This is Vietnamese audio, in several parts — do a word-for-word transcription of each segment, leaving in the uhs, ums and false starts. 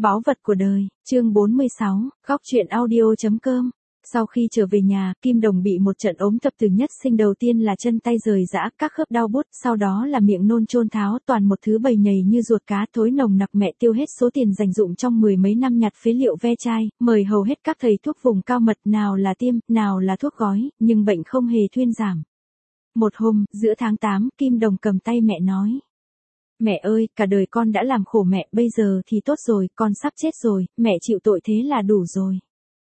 Báu vật của đời, chương bốn mươi sáu, góc truyện audio.com. Sau khi trở về nhà, Kim Đồng bị một trận ốm tập từ nhất sinh, đầu tiên là chân tay rời rã, các khớp đau bút, sau đó là miệng nôn chôn tháo, toàn một thứ bầy nhầy như ruột cá, thối nồng nặc. Mẹ tiêu hết số tiền dành dụm trong mười mấy năm nhặt phế liệu ve chai, mời hầu hết các thầy thuốc vùng cao mật, nào là tiêm, nào là thuốc gói, nhưng bệnh không hề thuyên giảm. Một hôm, giữa tháng tám, Kim Đồng cầm tay mẹ nói: "Mẹ ơi, cả đời con đã làm khổ mẹ, bây giờ thì tốt rồi, con sắp chết rồi, mẹ chịu tội thế là đủ rồi."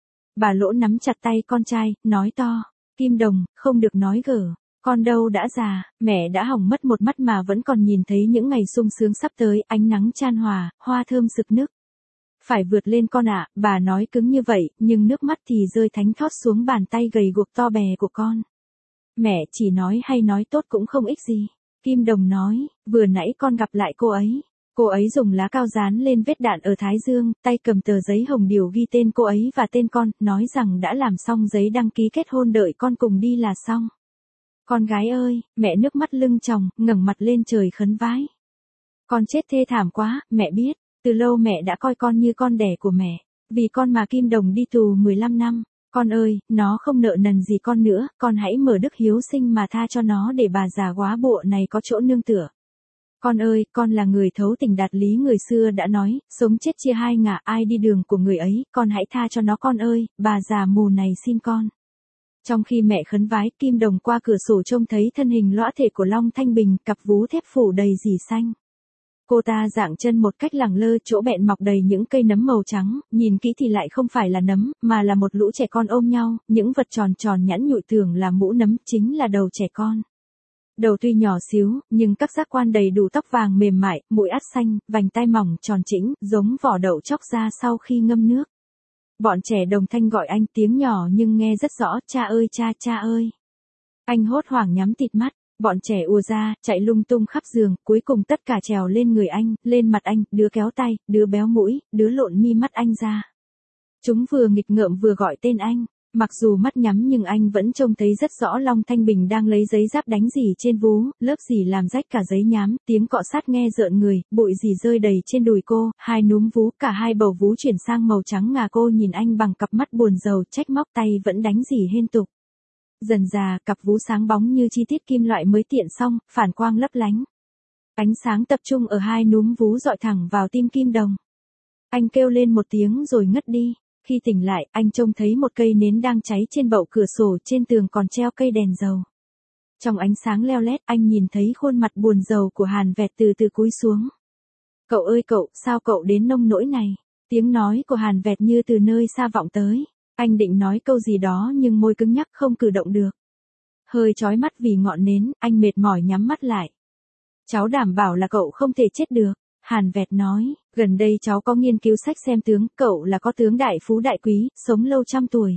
Bà Lỗ nắm chặt tay con trai, nói to: "Kim Đồng, không được nói gở, con đâu đã già, mẹ đã hỏng mất một mắt mà vẫn còn nhìn thấy những ngày sung sướng sắp tới, ánh nắng chan hòa, hoa thơm sực nức. Phải vượt lên con ạ." Bà nói cứng như vậy, nhưng nước mắt thì rơi thánh thót xuống bàn tay gầy guộc to bè của con. "Mẹ chỉ nói hay nói tốt cũng không ích gì." Kim Đồng nói: "Vừa nãy con gặp lại cô ấy. Cô ấy dùng lá cao dán lên vết đạn ở Thái Dương, tay cầm tờ giấy hồng điều ghi tên cô ấy và tên con, nói rằng đã làm xong giấy đăng ký kết hôn, đợi con cùng đi là xong." "Con gái ơi," mẹ nước mắt lưng tròng, ngẩng mặt lên trời khấn vái. "Con chết thê thảm quá, mẹ biết, từ lâu mẹ đã coi con như con đẻ của mẹ. Vì con mà Kim Đồng đi tù mười lăm năm. Con ơi, nó không nợ nần gì con nữa, con hãy mở đức hiếu sinh mà tha cho nó để bà già góa bụa này có chỗ nương tựa. Con ơi, con là người thấu tình đạt lý, người xưa đã nói, sống chết chia hai ngả, ai đi đường của người ấy, con hãy tha cho nó con ơi, bà già mù này xin con." Trong khi mẹ khấn vái, Kim Đồng qua cửa sổ trông thấy thân hình lõa thể của Long Thanh Bình, cặp vú thép phủ đầy rỉ xanh. Cô ta dạng chân một cách lẳng lơ, chỗ bẹn mọc đầy những cây nấm màu trắng, nhìn kỹ thì lại không phải là nấm, mà là một lũ trẻ con ôm nhau, những vật tròn tròn nhẵn nhụi tưởng là mũ nấm, chính là đầu trẻ con. Đầu tuy nhỏ xíu, nhưng các giác quan đầy đủ, tóc vàng mềm mại, mũi át xanh, vành tai mỏng tròn trĩnh, giống vỏ đậu chóc ra sau khi ngâm nước. Bọn trẻ đồng thanh gọi anh, tiếng nhỏ nhưng nghe rất rõ: "Cha ơi, cha, cha ơi." Anh hốt hoảng nhắm tịt mắt. Bọn trẻ ùa ra, chạy lung tung khắp giường, cuối cùng tất cả trèo lên người anh, lên mặt anh, đứa kéo tay, đứa béo mũi, đứa lộn mi mắt anh ra. Chúng vừa nghịch ngợm vừa gọi tên anh. Mặc dù mắt nhắm nhưng anh vẫn trông thấy rất rõ Long Thanh Bình đang lấy giấy giáp đánh rỉ trên vú, lớp rỉ làm rách cả giấy nhám, tiếng cọ sát nghe rợn người, bụi rỉ rơi đầy trên đùi cô, hai núm vú, cả hai bầu vú chuyển sang màu trắng ngà. Cô nhìn anh bằng cặp mắt buồn rầu, trách móc, tay vẫn đánh rỉ hên tục. Dần dà, cặp vú sáng bóng như chi tiết kim loại mới tiện xong, phản quang lấp lánh. Ánh sáng tập trung ở hai núm vú dọi thẳng vào tim Kim Đồng. Anh kêu lên một tiếng rồi ngất đi. Khi tỉnh lại, anh trông thấy một cây nến đang cháy trên bậu cửa sổ, trên tường còn treo cây đèn dầu. Trong ánh sáng leo lét, anh nhìn thấy khuôn mặt buồn rầu của Hàn Vẹt từ từ cúi xuống. "Cậu ơi cậu, sao cậu đến nông nỗi này?" Tiếng nói của Hàn Vẹt như từ nơi xa vọng tới. Anh định nói câu gì đó nhưng môi cứng nhắc không cử động được. Hơi chói mắt vì ngọn nến, anh mệt mỏi nhắm mắt lại. "Cháu đảm bảo là cậu không thể chết được." Hàn Vẹt nói, "Gần đây cháu có nghiên cứu sách xem tướng, cậu là có tướng đại phú đại quý, sống lâu trăm tuổi."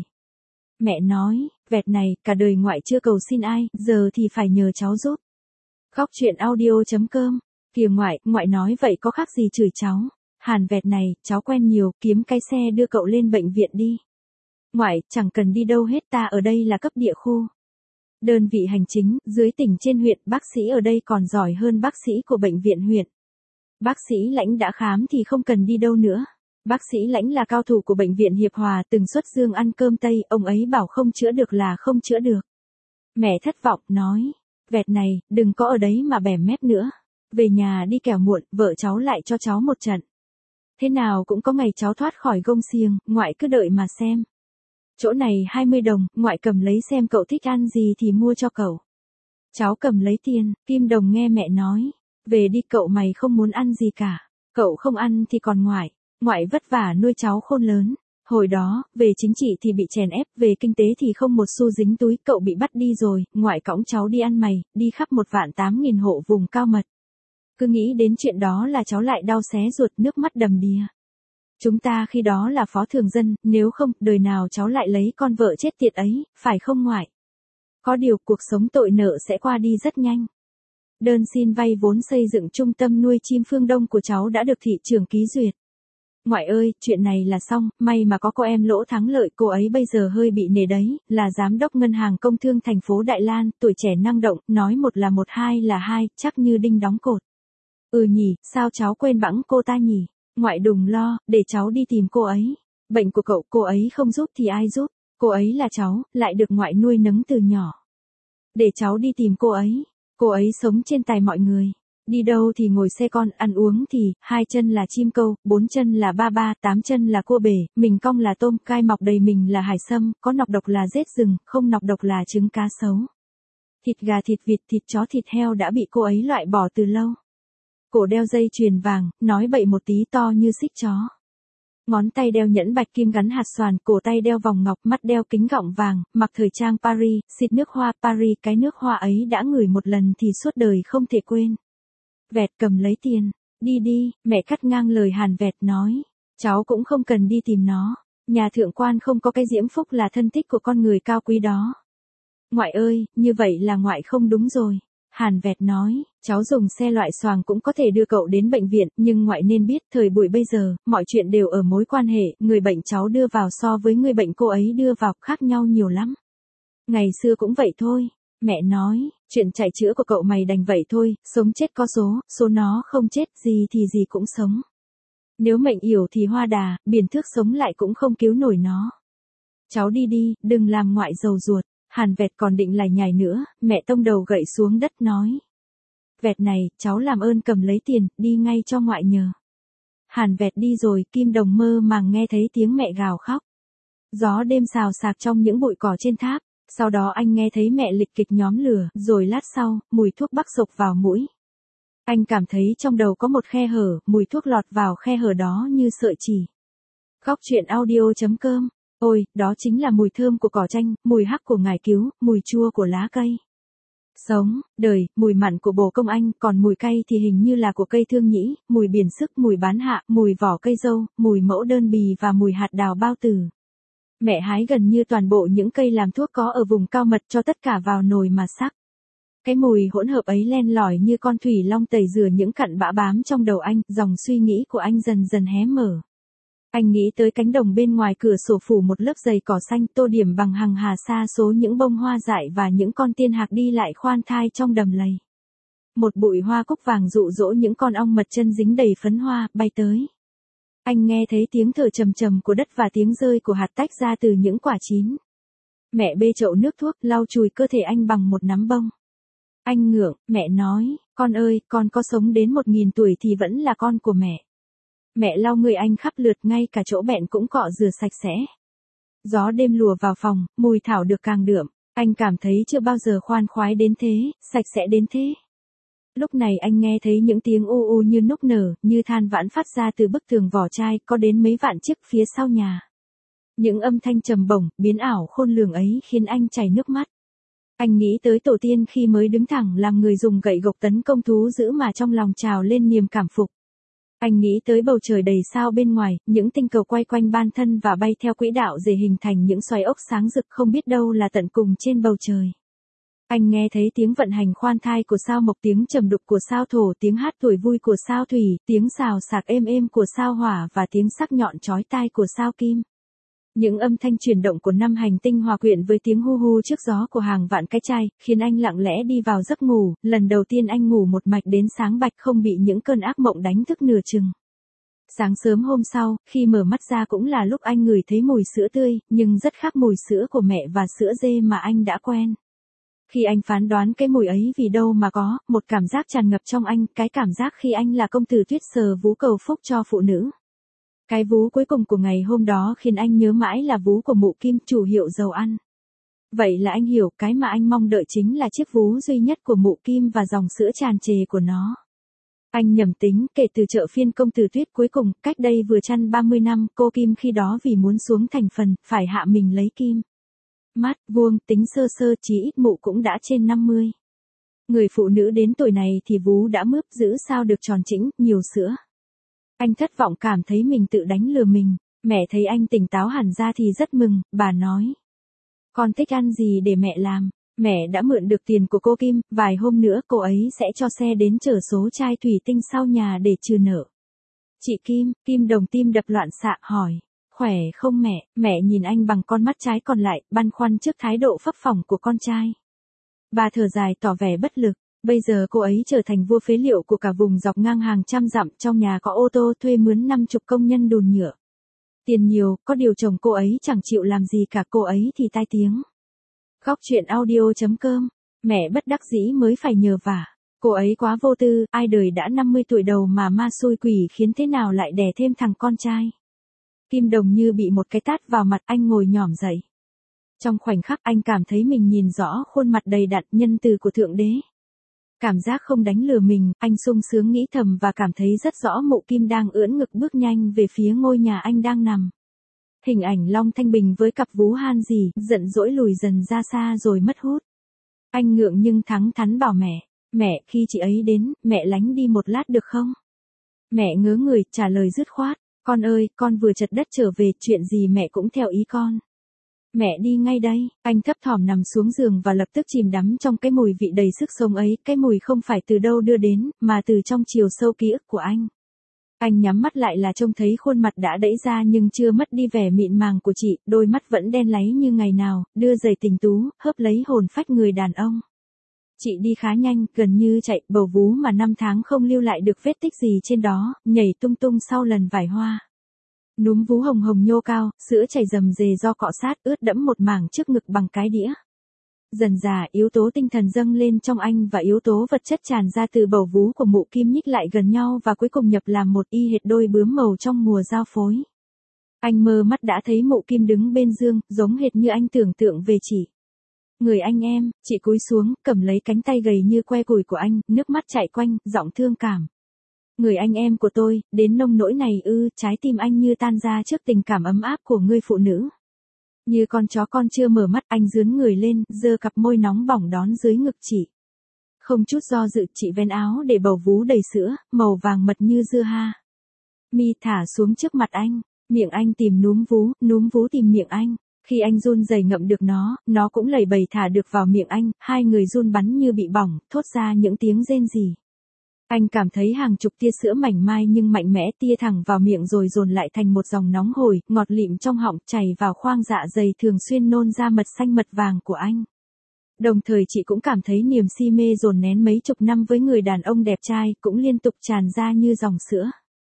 Mẹ nói, "Vẹt này, cả đời ngoại chưa cầu xin ai, giờ thì phải nhờ cháu giúp." Góc truyện audio.com. "Kìa ngoại, ngoại nói vậy có khác gì chửi cháu." Hàn Vẹt này, cháu quen nhiều, kiếm cái xe đưa cậu lên bệnh viện đi. "Ngoại, chẳng cần đi đâu hết, ta ở đây là cấp địa khu. Đơn vị hành chính, dưới tỉnh trên huyện, bác sĩ ở đây còn giỏi hơn bác sĩ của bệnh viện huyện. Bác sĩ Lãnh đã khám thì không cần đi đâu nữa. Bác sĩ Lãnh là cao thủ của bệnh viện Hiệp Hòa, từng xuất dương ăn cơm Tây, ông ấy bảo không chữa được là không chữa được." Mẹ thất vọng, nói, "Vẹt này, đừng có ở đấy mà bẻ mép nữa. Về nhà đi kẻo muộn, vợ cháu lại cho cháu một trận. Thế nào cũng có ngày cháu thoát khỏi gông xiềng, ngoại cứ đợi mà xem. Chỗ này hai mươi đồng, ngoại cầm lấy xem cậu thích ăn gì thì mua cho cậu." Cháu cầm lấy tiền. Kim Đồng nghe mẹ nói, "Về đi cậu, mày không muốn ăn gì cả. Cậu không ăn thì còn ngoại. Ngoại vất vả nuôi cháu khôn lớn. Hồi đó, về chính trị thì bị chèn ép, về kinh tế thì không một xu dính túi, cậu bị bắt đi rồi, ngoại cõng cháu đi ăn mày, đi khắp một vạn tám nghìn hộ vùng cao mật." Cứ nghĩ đến chuyện đó là cháu lại đau xé ruột, nước mắt đầm đìa. "Chúng ta khi đó là phó thường dân, nếu không, đời nào cháu lại lấy con vợ chết tiệt ấy, phải không ngoại? Có điều, cuộc sống tội nợ sẽ qua đi rất nhanh. Đơn xin vay vốn xây dựng trung tâm nuôi chim Phương Đông của cháu đã được thị trưởng ký duyệt. Ngoại ơi, chuyện này là xong, may mà có cô em Lỗ thắng lợi, cô ấy bây giờ hơi bị nể đấy, là giám đốc ngân hàng công thương thành phố Đại Lan, tuổi trẻ năng động, nói một là một, hai là hai, chắc như đinh đóng cột." "Ừ nhỉ, sao cháu quên bẵng cô ta nhỉ?" Ngoại đừng lo, để cháu đi tìm cô ấy. Bệnh của cậu cô ấy không giúp thì ai giúp, cô ấy là cháu, lại được ngoại nuôi nấng từ nhỏ. Để cháu đi tìm cô ấy, cô ấy sống trên tài mọi người. Đi đâu thì ngồi xe con, ăn uống thì, hai chân là chim câu, bốn chân là ba ba, tám chân là cua bể, mình cong là tôm, cai mọc đầy mình là hải sâm, có nọc độc là rết rừng, không nọc độc là trứng cá sấu. Thịt gà, thịt vịt, thịt chó, thịt heo đã bị cô ấy loại bỏ từ lâu. Cổ đeo dây chuyền vàng, nói bậy một tí to như xích chó. Ngón tay đeo nhẫn bạch kim gắn hạt xoàn, cổ tay đeo vòng ngọc, mắt đeo kính gọng vàng, mặc thời trang Paris, xịt nước hoa Paris, cái nước hoa ấy đã ngửi một lần thì suốt đời không thể quên. Vẹt cầm lấy tiền, đi đi, mẹ cắt ngang lời Hàn Vẹt nói, cháu cũng không cần đi tìm nó, nhà thượng quan không có cái Diễm Phúc là thân thích của con người cao quý đó. Ngoại ơi, như vậy là ngoại không đúng rồi. Hàn Vẹt nói, cháu dùng xe loại xoàng cũng có thể đưa cậu đến bệnh viện, nhưng ngoại nên biết, thời buổi bây giờ, mọi chuyện đều ở mối quan hệ, người bệnh cháu đưa vào so với người bệnh cô ấy đưa vào, khác nhau nhiều lắm. Ngày xưa cũng vậy thôi, mẹ nói, chuyện chạy chữa của cậu mày đành vậy thôi, sống chết có số, số nó không chết, gì thì gì cũng sống. Nếu mệnh yểu thì hoa đà, biển thước sống lại cũng không cứu nổi nó. Cháu đi đi, đừng làm ngoại giàu ruột. Hàn Vẹt còn định lải nhải nữa, mẹ tông đầu gậy xuống đất nói. Vẹt này, cháu làm ơn cầm lấy tiền, đi ngay cho ngoại nhờ. Hàn Vẹt đi rồi, Kim Đồng mơ màng nghe thấy tiếng mẹ gào khóc. Gió đêm xào xạc trong những bụi cỏ trên tháp, sau đó anh nghe thấy mẹ lịch kịch nhóm lửa, rồi lát sau, mùi thuốc bắc sộc vào mũi. Anh cảm thấy trong đầu có một khe hở, mùi thuốc lọt vào khe hở đó như sợi chỉ. Góc truyện audio chấm com. Ôi, đó chính là mùi thơm của cỏ chanh, mùi hắc của ngải cứu, mùi chua của lá cây. Sống, đời, mùi mặn của bồ công anh, còn mùi cay thì hình như là của cây thương nhĩ, mùi biển sức, mùi bán hạ, mùi vỏ cây dâu, mùi mẫu đơn bì và mùi hạt đào bao tử. Mẹ hái gần như toàn bộ những cây làm thuốc có ở vùng cao mật cho tất cả vào nồi mà sắc. Cái mùi hỗn hợp ấy len lỏi như con thủy long tẩy rửa những cặn bã bám trong đầu anh, dòng suy nghĩ của anh dần dần hé mở. Anh nghĩ tới cánh đồng bên ngoài cửa sổ phủ một lớp dày cỏ xanh tô điểm bằng hàng hà sa số những bông hoa dại và những con tiên hạc đi lại khoan thai trong đầm lầy. Một bụi hoa cúc vàng dụ dỗ những con ong mật chân dính đầy phấn hoa, bay tới. Anh nghe thấy tiếng thở trầm trầm của đất và tiếng rơi của hạt tách ra từ những quả chín. Mẹ bê chậu nước thuốc, lau chùi cơ thể anh bằng một nắm bông. Anh ngượng, mẹ nói, con ơi, con có sống đến một nghìn tuổi thì vẫn là con của mẹ. Mẹ lau người anh khắp lượt, ngay cả chỗ bẹn cũng cọ rửa sạch sẽ. Gió đêm lùa vào phòng, mùi thảo được càng đượm, anh cảm thấy chưa bao giờ khoan khoái đến thế, sạch sẽ đến thế. Lúc này anh nghe thấy những tiếng u u như núc nở, như than vãn phát ra từ bức tường vỏ chai có đến mấy vạn chiếc phía sau nhà. Những âm thanh trầm bổng, biến ảo khôn lường ấy khiến anh chảy nước mắt. Anh nghĩ tới tổ tiên khi mới đứng thẳng làm người dùng gậy gộc tấn công thú dữ mà trong lòng trào lên niềm cảm phục. Anh nghĩ tới bầu trời đầy sao bên ngoài, những tinh cầu quay quanh ban thân và bay theo quỹ đạo để hình thành những xoáy ốc sáng rực không biết đâu là tận cùng trên bầu trời. Anh nghe thấy tiếng vận hành khoan thai của sao mộc, tiếng trầm đục của sao thổ, tiếng hát tuổi vui của sao thủy, tiếng xào xạc êm êm của sao hỏa và tiếng sắc nhọn chói tai của sao kim. Những âm thanh chuyển động của năm hành tinh hòa quyện với tiếng hu hu trước gió của hàng vạn cái chai, khiến anh lặng lẽ đi vào giấc ngủ, lần đầu tiên anh ngủ một mạch đến sáng bạch không bị những cơn ác mộng đánh thức nửa chừng. Sáng sớm hôm sau, khi mở mắt ra cũng là lúc anh ngửi thấy mùi sữa tươi, nhưng rất khác mùi sữa của mẹ và sữa dê mà anh đã quen. Khi anh phán đoán cái mùi ấy vì đâu mà có, một cảm giác tràn ngập trong anh, cái cảm giác khi anh là công tử tuyết sờ vú cầu phúc cho phụ nữ. Cái vú cuối cùng của ngày hôm đó khiến anh nhớ mãi là vú của mụ Kim, chủ hiệu dầu ăn. Vậy là anh hiểu cái mà anh mong đợi chính là chiếc vú duy nhất của mụ Kim và dòng sữa tràn trề của nó. Anh nhầm tính, kể từ chợ phiên công tử tuyết cuối cùng, cách đây vừa chăn ba mươi năm, cô Kim khi đó vì muốn xuống thành phần, phải hạ mình lấy Kim. Mắt, vuông, tính sơ sơ, chí ít mụ cũng đã trên năm mươi. Người phụ nữ đến tuổi này thì vú đã mướp giữ sao được tròn chỉnh, nhiều sữa. Anh thất vọng cảm thấy mình tự đánh lừa mình, mẹ thấy anh tỉnh táo hẳn ra thì rất mừng, bà nói. Con thích ăn gì để mẹ làm, mẹ đã mượn được tiền của cô Kim, vài hôm nữa cô ấy sẽ cho xe đến chở số chai thủy tinh sau nhà để trừ nợ. Chị Kim, Kim Đồng tim đập loạn xạ hỏi, khỏe không mẹ, mẹ nhìn anh bằng con mắt trái còn lại, băn khoăn trước thái độ phấp phỏng của con trai. Bà thở dài tỏ vẻ bất lực, Bây giờ cô ấy trở thành vua phế liệu của cả vùng dọc ngang hàng trăm dặm, trong nhà có ô tô thuê mướn năm chục công nhân đùn nhựa. Tiền nhiều, có điều chồng cô ấy chẳng chịu làm gì cả, cô ấy thì tai tiếng. Góc chuyện audio.com, mẹ bất đắc dĩ mới phải nhờ vả. Cô ấy quá vô tư, ai đời đã năm mươi tuổi đầu mà ma xui quỷ khiến thế nào lại đẻ thêm thằng con trai. Kim Đồng như bị một cái tát vào mặt, anh ngồi nhỏm dậy. Trong khoảnh khắc anh cảm thấy mình nhìn rõ khuôn mặt đầy đặn nhân từ của Thượng Đế. Cảm giác không đánh lừa mình, anh sung sướng nghĩ thầm và cảm thấy rất rõ mụ Kim đang ưỡn ngực bước nhanh về phía ngôi nhà anh đang nằm. Hình ảnh Long Thanh Bình với cặp vú han gì, giận dỗi lùi dần ra xa rồi mất hút. Anh ngượng nhưng thắng thắn bảo mẹ, mẹ, khi chị ấy đến, mẹ lánh đi một lát được không? Mẹ ngớ người, trả lời dứt khoát, con ơi, con vừa chật đất trở về, chuyện gì mẹ cũng theo ý con. Mẹ đi ngay đây, anh thấp thỏm nằm xuống giường và lập tức chìm đắm trong cái mùi vị đầy sức sống ấy, cái mùi không phải từ đâu đưa đến, mà từ trong chiều sâu ký ức của anh. Anh nhắm mắt lại là trông thấy khuôn mặt đã đẫy ra nhưng chưa mất đi vẻ mịn màng của chị, đôi mắt vẫn đen láy như ngày nào, đưa giày tình tú, hớp lấy hồn phách người đàn ông. Chị đi khá nhanh, gần như chạy, bầu vú mà năm tháng không lưu lại được vết tích gì trên đó, nhảy tung tung sau lần vải hoa. Núm vú hồng hồng nhô cao, sữa chảy rầm rề do cọ sát, ướt đẫm một mảng trước ngực bằng cái đĩa. Dần dà, yếu tố tinh thần dâng lên trong anh và yếu tố vật chất tràn ra từ bầu vú của mụ Kim nhích lại gần nhau và cuối cùng nhập làm một y hệt đôi bướm màu trong mùa giao phối. Anh mơ mắt đã thấy mụ Kim đứng bên giường, giống hệt như anh tưởng tượng về chị. Người anh em, chị cúi xuống, cầm lấy cánh tay gầy như que củi của anh, nước mắt chảy quanh, giọng thương cảm. Người anh em của tôi, đến nông nỗi này ư, trái tim anh như tan ra trước tình cảm ấm áp của người phụ nữ. Như con chó con chưa mở mắt, anh dướn người lên, giơ cặp môi nóng bỏng đón dưới ngực chị. Không chút do dự, chị vén áo để bầu vú đầy sữa, màu vàng mật như dưa ha. Mi thả xuống trước mặt anh, miệng anh tìm núm vú, núm vú tìm miệng anh. Khi anh run rẩy ngậm được nó, nó cũng lầy bầy thả được vào miệng anh, hai người run bắn như bị bỏng, thốt ra những tiếng rên rỉ. Anh cảm thấy hàng chục tia sữa mảnh mai nhưng mạnh mẽ tia thẳng vào miệng rồi dồn lại thành một dòng nóng hổi, ngọt lịm trong họng, chảy vào khoang dạ dày thường xuyên nôn ra mật xanh mật vàng của anh. Đồng thời chị cũng cảm thấy niềm si mê dồn nén mấy chục năm với người đàn ông đẹp trai cũng liên tục tràn ra như dòng sữa.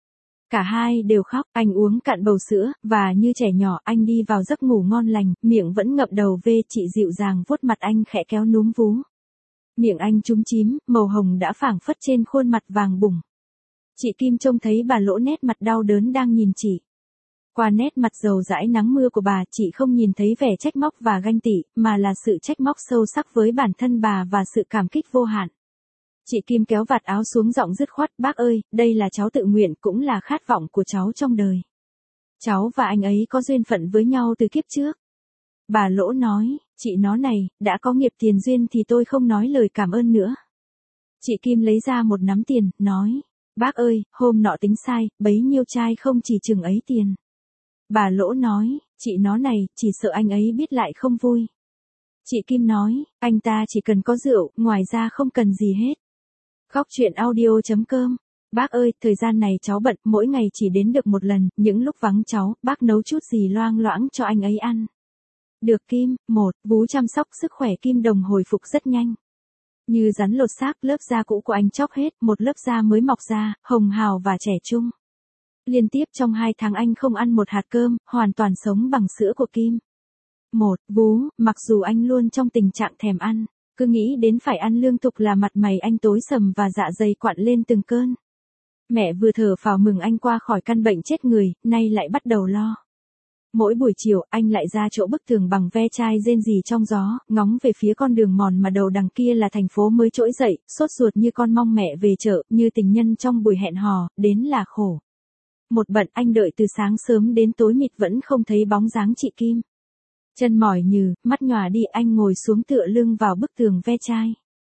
Cả hai đều khóc, anh uống cạn bầu sữa, và như trẻ nhỏ anh đi vào giấc ngủ ngon lành, miệng vẫn ngậm đầu về, chị dịu dàng vuốt mặt anh khẽ kéo núm vú. Miệng anh chúm chím, màu hồng đã phảng phất trên khuôn mặt vàng bùng. Chị Kim trông thấy bà Lỗ nét mặt đau đớn đang nhìn chị. Qua nét mặt dầu dãi nắng mưa của bà, chị không nhìn thấy vẻ trách móc và ganh tị, mà là sự trách móc sâu sắc với bản thân bà và sự cảm kích vô hạn. Chị Kim kéo vạt áo xuống giọng dứt khoát, bác ơi, đây là cháu tự nguyện cũng là khát vọng của cháu trong đời. Cháu và anh ấy có duyên phận với nhau từ kiếp trước. Bà Lỗ nói, chị nó này, đã có nghiệp tiền duyên thì tôi không nói lời cảm ơn nữa. Chị Kim lấy ra một nắm tiền, nói, bác ơi, hôm nọ tính sai, bấy nhiêu trai không chỉ chừng ấy tiền. Bà Lỗ nói, chị nó này, chỉ sợ anh ấy biết lại không vui. Chị Kim nói, anh ta chỉ cần có rượu, ngoài ra không cần gì hết. Góc chuyện audio.com, bác ơi, thời gian này cháu bận, mỗi ngày chỉ đến được một lần, những lúc vắng cháu, bác nấu chút gì loang loãng cho anh ấy ăn. Được Kim, một, vú chăm sóc sức khỏe Kim Đồng hồi phục rất nhanh. Như rắn lột xác, lớp da cũ của anh chóc hết, một lớp da mới mọc ra, hồng hào và trẻ trung. Liên tiếp trong hai tháng anh không ăn một hạt cơm, hoàn toàn sống bằng sữa của Kim. Một, vú, mặc dù anh luôn trong tình trạng thèm ăn, cứ nghĩ đến phải ăn lương thực là mặt mày anh tối sầm và dạ dày quặn lên từng cơn. Mẹ vừa thở phào mừng anh qua khỏi căn bệnh chết người, nay lại bắt đầu lo. Mỗi buổi chiều, anh lại ra chỗ bức tường bằng ve chai rên rỉ trong gió, ngóng về phía con đường mòn mà đầu đằng kia là thành phố mới trỗi dậy, sốt ruột như con mong mẹ về chợ, như tình nhân trong buổi hẹn hò, đến là khổ. Một bận anh đợi từ sáng sớm đến tối mịt vẫn không thấy bóng dáng chị Kim. Chân mỏi nhừ, mắt nhòa đi, anh ngồi xuống tựa lưng vào bức tường ve chai.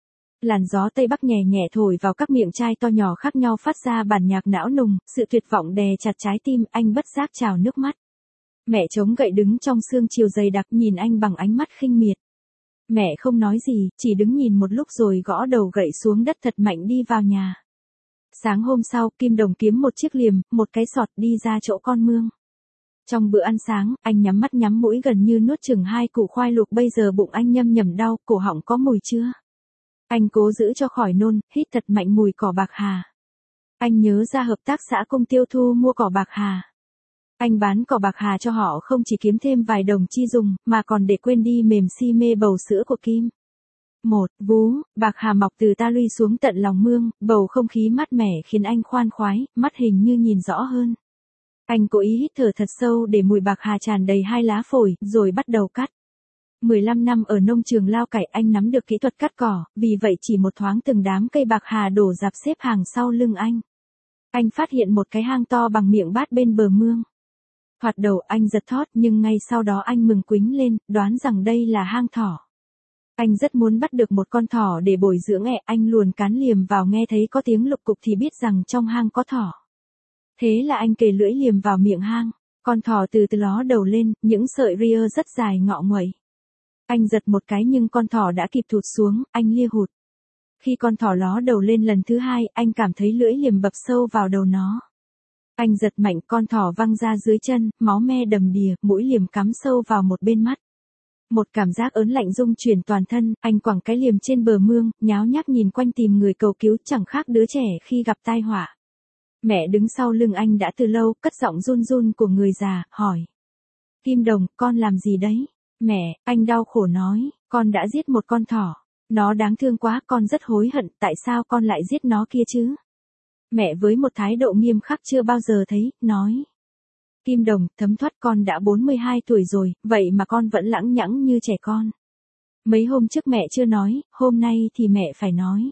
Làn gió Tây Bắc nhẹ nhẹ thổi vào các miệng chai to nhỏ khác nhau phát ra bản nhạc não nùng, sự tuyệt vọng đè chặt trái tim, anh bất giác trào nước mắt. Mẹ chống gậy đứng trong sương chiều dày đặc nhìn anh bằng ánh mắt khinh miệt. Mẹ không nói gì, chỉ đứng nhìn một lúc rồi gõ đầu gậy xuống đất thật mạnh đi vào nhà. Sáng hôm sau, Kim Đồng kiếm một chiếc liềm, một cái sọt đi ra chỗ con mương. Trong bữa ăn sáng, anh nhắm mắt nhắm mũi gần như nuốt chừng hai củ khoai luộc, bây giờ bụng anh nhâm nhầm đau, cổ họng có mùi chưa. Anh cố giữ cho khỏi nôn, hít thật mạnh mùi cỏ bạc hà. Anh nhớ ra hợp tác xã Công Tiêu Thu mua cỏ bạc hà. Anh bán cỏ bạc hà cho họ không chỉ kiếm thêm vài đồng chi dùng, mà còn để quên đi mềm si mê bầu sữa của Kim. Một, vú, bạc hà mọc từ ta luy xuống tận lòng mương, bầu không khí mát mẻ khiến anh khoan khoái, mắt hình như nhìn rõ hơn. Anh cố ý hít thở thật sâu để mùi bạc hà tràn đầy hai lá phổi, rồi bắt đầu cắt. mười lăm năm ở nông trường lao cải anh nắm được kỹ thuật cắt cỏ, vì vậy chỉ một thoáng từng đám cây bạc hà đổ rạp xếp hàng sau lưng anh. Anh phát hiện một cái hang to bằng miệng bát bên bờ mương. Thoạt đầu anh giật thót nhưng ngay sau đó anh mừng quính lên, đoán rằng đây là hang thỏ. Anh rất muốn bắt được một con thỏ để bồi dưỡng ẹ, anh luồn cán liềm vào nghe thấy có tiếng lục cục thì biết rằng trong hang có thỏ. Thế là anh kề lưỡi liềm vào miệng hang, con thỏ từ từ ló đầu lên, những sợi ria rất dài ngọ nguậy. Anh giật một cái nhưng con thỏ đã kịp thụt xuống, anh lia hụt. Khi con thỏ ló đầu lên lần thứ hai, anh cảm thấy lưỡi liềm bập sâu vào đầu nó. Anh giật mạnh, con thỏ văng ra dưới chân, máu me đầm đìa, mũi liềm cắm sâu vào một bên mắt. Một cảm giác ớn lạnh rung chuyển toàn thân, anh quẳng cái liềm trên bờ mương, nháo nhác nhìn quanh tìm người cầu cứu, chẳng khác đứa trẻ khi gặp tai họa. Mẹ đứng sau lưng anh đã từ lâu, cất giọng run run của người già, hỏi. Kim Đồng, con làm gì đấy? Mẹ, anh đau khổ nói, con đã giết một con thỏ. Nó đáng thương quá, con rất hối hận, tại sao con lại giết nó kia chứ? Mẹ với một thái độ nghiêm khắc chưa bao giờ thấy, nói. Kim Đồng, thấm thoát, con đã bốn mươi hai tuổi rồi, vậy mà con vẫn lẳng nhẳng như trẻ con. Mấy hôm trước mẹ chưa nói, hôm nay thì mẹ phải nói.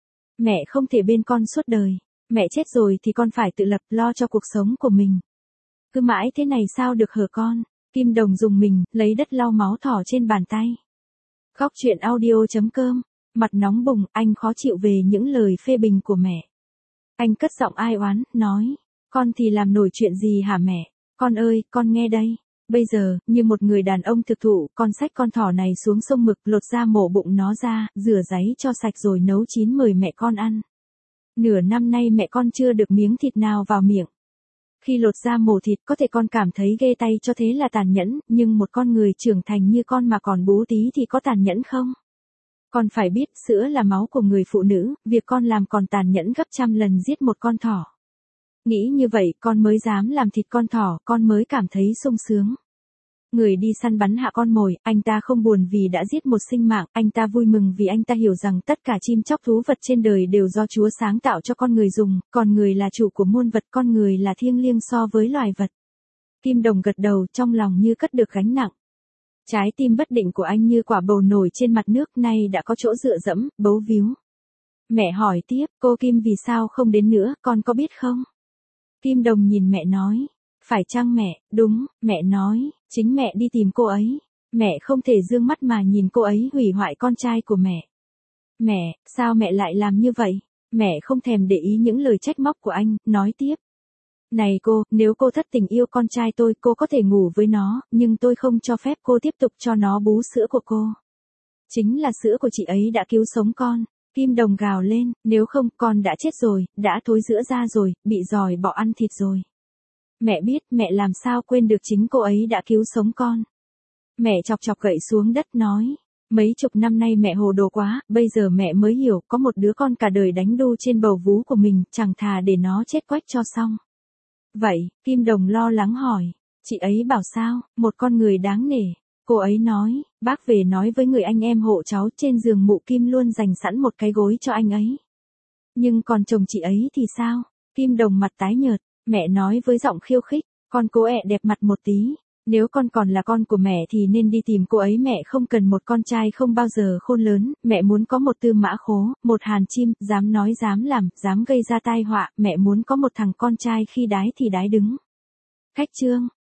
Mẹ không thể bên con suốt đời. Mẹ chết rồi thì con phải tự lập, lo cho cuộc sống của mình. Cứ mãi thế này sao được hả con? Kim Đồng dùng mình, lấy đất lau máu thỏ trên bàn tay. Góc truyện audio chấm com. Mặt nóng bùng, anh khó chịu về những lời phê bình của mẹ. Anh cất giọng ai oán, nói. Con thì làm nổi chuyện gì hả mẹ? Con ơi, con nghe đây. Bây giờ, như một người đàn ông thực thụ, con xách con thỏ này xuống sông mực, lột ra mổ bụng nó ra, rửa ráy cho sạch rồi nấu chín mời mẹ con ăn. Nửa năm nay mẹ con chưa được miếng thịt nào vào miệng. Khi lột ra mổ thịt có thể con cảm thấy ghê tay cho thế là tàn nhẫn, nhưng một con người trưởng thành như con mà còn bú tí thì có tàn nhẫn không? Con phải biết sữa là máu của người phụ nữ, việc con làm còn tàn nhẫn gấp trăm lần giết một con thỏ. Nghĩ như vậy con mới dám làm thịt con thỏ, con mới cảm thấy sung sướng. Người đi săn bắn hạ con mồi, anh ta không buồn vì đã giết một sinh mạng, anh ta vui mừng vì anh ta hiểu rằng tất cả chim chóc thú vật trên đời đều do Chúa sáng tạo cho con người dùng, còn người là chủ của muôn vật, con người là thiêng liêng so với loài vật. Kim Đồng gật đầu, trong lòng như cất được gánh nặng. Trái tim bất định của anh như quả bầu nổi trên mặt nước, nay đã có chỗ dựa dẫm, bấu víu. Mẹ hỏi tiếp, cô Kim vì sao không đến nữa, con có biết không? Kim Đồng nhìn mẹ nói. Phải chăng mẹ? Đúng, mẹ nói, chính mẹ đi tìm cô ấy. Mẹ không thể dương mắt mà nhìn cô ấy hủy hoại con trai của mẹ. Mẹ, sao mẹ lại làm như vậy? Mẹ không thèm để ý những lời trách móc của anh, nói tiếp. Này cô, nếu cô thất tình yêu con trai tôi, cô có thể ngủ với nó, nhưng tôi không cho phép cô tiếp tục cho nó bú sữa của cô. Chính là sữa của chị ấy đã cứu sống con. Kim Đồng gào lên, nếu không con đã chết rồi, đã thối rữa ra rồi, bị giòi bỏ ăn thịt rồi. Mẹ biết, mẹ làm sao quên được chính cô ấy đã cứu sống con. Mẹ chọc chọc gậy xuống đất nói. Mấy chục năm nay mẹ hồ đồ quá, bây giờ mẹ mới hiểu, có một đứa con cả đời đánh đu trên bầu vú của mình, chẳng thà để nó chết quách cho xong. Vậy, Kim Đồng lo lắng hỏi, chị ấy bảo sao, một con người đáng nể. Cô ấy nói, bác về nói với người anh em hộ cháu, trên giường mụ Kim luôn dành sẵn một cái gối cho anh ấy. Nhưng còn chồng chị ấy thì sao? Kim Đồng mặt tái nhợt, mẹ nói với giọng khiêu khích, con cố ẹ đẹp mặt một tí. Nếu con còn là con của mẹ thì nên đi tìm cô ấy, mẹ không cần một con trai không bao giờ khôn lớn, mẹ muốn có một Tư Mã Khố, một Hàn Chim, dám nói dám làm, dám gây ra tai họa, mẹ muốn có một thằng con trai khi đái thì đái đứng. Khách chương.